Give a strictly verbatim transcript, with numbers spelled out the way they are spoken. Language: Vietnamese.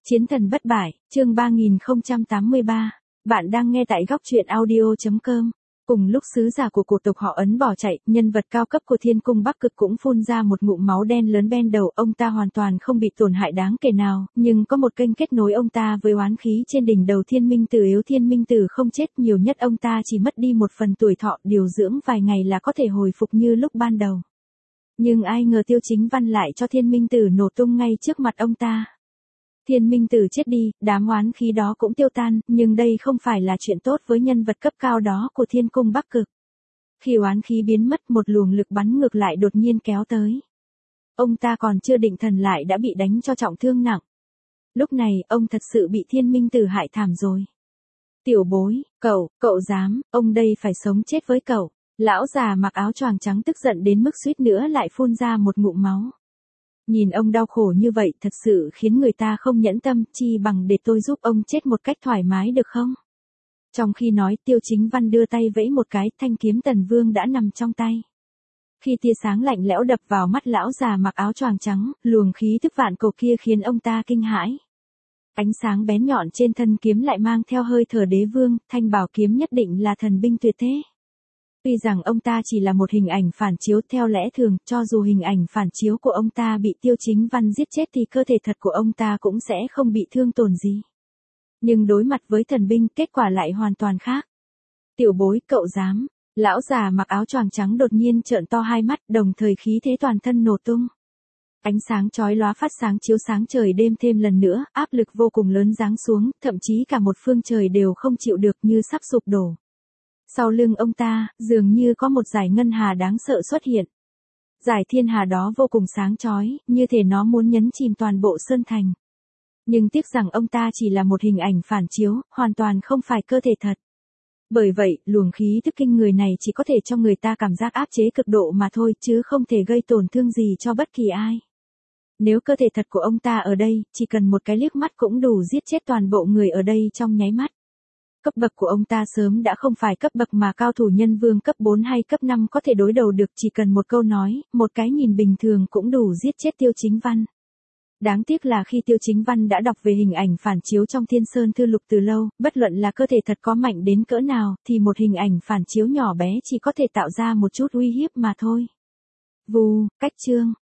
Chiến thần bất bại, chương ba nghìn không trăm tám mươi ba. Bạn đang nghe tại góc truyện audio.com. Cùng lúc sứ giả của cổ tộc họ Ấn bỏ chạy, nhân vật cao cấp của Thiên Cung Bắc Cực cũng phun ra một ngụm máu đen lớn ben đầu. Ông ta hoàn toàn không bị tổn hại đáng kể nào, nhưng có một kênh kết nối ông ta với oán khí trên đỉnh đầu Thiên Minh Tử yếu. Thiên Minh Tử không chết, nhiều nhất ông ta chỉ mất đi một phần tuổi thọ, điều dưỡng vài ngày là có thể hồi phục như lúc ban đầu. Nhưng ai ngờ Tiêu Chính Văn lại cho Thiên Minh Tử nổ tung ngay trước mặt ông ta. Thiên Minh Tử chết đi, đám oán khí đó cũng tiêu tan, nhưng đây không phải là chuyện tốt với nhân vật cấp cao đó của Thiên Cung Bắc Cực. Khi oán khí biến mất, một luồng lực bắn ngược lại đột nhiên kéo tới. Ông ta còn chưa định thần lại đã bị đánh cho trọng thương nặng. Lúc này, ông thật sự bị Thiên Minh Tử hại thảm rồi. Tiểu bối, cậu, cậu dám, ông đây phải sống chết với cậu. Lão già mặc áo choàng trắng tức giận đến mức suýt nữa lại phun ra một ngụm máu. Nhìn ông đau khổ như vậy thật sự khiến người ta không nhẫn tâm, chi bằng để tôi giúp ông chết một cách thoải mái được không? Trong khi nói, Tiêu Chính Văn đưa tay vẫy một cái, thanh kiếm Tần Vương đã nằm trong tay. Khi tia sáng lạnh lẽo đập vào mắt lão già mặc áo choàng trắng, luồng khí thức vạn cổ kia khiến ông ta kinh hãi. Ánh sáng bén nhọn trên thân kiếm lại mang theo hơi thở đế vương, thanh bảo kiếm nhất định là thần binh tuyệt thế. Tuy rằng ông ta chỉ là một hình ảnh phản chiếu, theo lẽ thường, cho dù hình ảnh phản chiếu của ông ta bị Tiêu Chính Văn giết chết thì cơ thể thật của ông ta cũng sẽ không bị thương tổn gì. Nhưng đối mặt với thần binh, kết quả lại hoàn toàn khác. Tiểu bối, cậu dám. Lão già mặc áo choàng trắng đột nhiên trợn to hai mắt, đồng thời khí thế toàn thân nổ tung. Ánh sáng chói lóa phát sáng chiếu sáng trời đêm thêm lần nữa, áp lực vô cùng lớn giáng xuống, thậm chí cả một phương trời đều không chịu được, như sắp sụp đổ. Sau lưng ông ta, dường như có một dải ngân hà đáng sợ xuất hiện. Dải thiên hà đó vô cùng sáng chói, như thể nó muốn nhấn chìm toàn bộ sơn thành. Nhưng tiếc rằng ông ta chỉ là một hình ảnh phản chiếu, hoàn toàn không phải cơ thể thật. Bởi vậy, luồng khí thức kinh người này chỉ có thể cho người ta cảm giác áp chế cực độ mà thôi, chứ không thể gây tổn thương gì cho bất kỳ ai. Nếu cơ thể thật của ông ta ở đây, chỉ cần một cái liếc mắt cũng đủ giết chết toàn bộ người ở đây trong nháy mắt. Cấp bậc của ông ta sớm đã không phải cấp bậc mà cao thủ nhân vương cấp bốn hay cấp năm có thể đối đầu được, chỉ cần một câu nói, một cái nhìn bình thường cũng đủ giết chết Tiêu Chính Văn. Đáng tiếc là khi Tiêu Chính Văn đã đọc về hình ảnh phản chiếu trong Thiên Sơn Thư Lục từ lâu, bất luận là cơ thể thật có mạnh đến cỡ nào, thì một hình ảnh phản chiếu nhỏ bé chỉ có thể tạo ra một chút uy hiếp mà thôi. Vù, cách chương.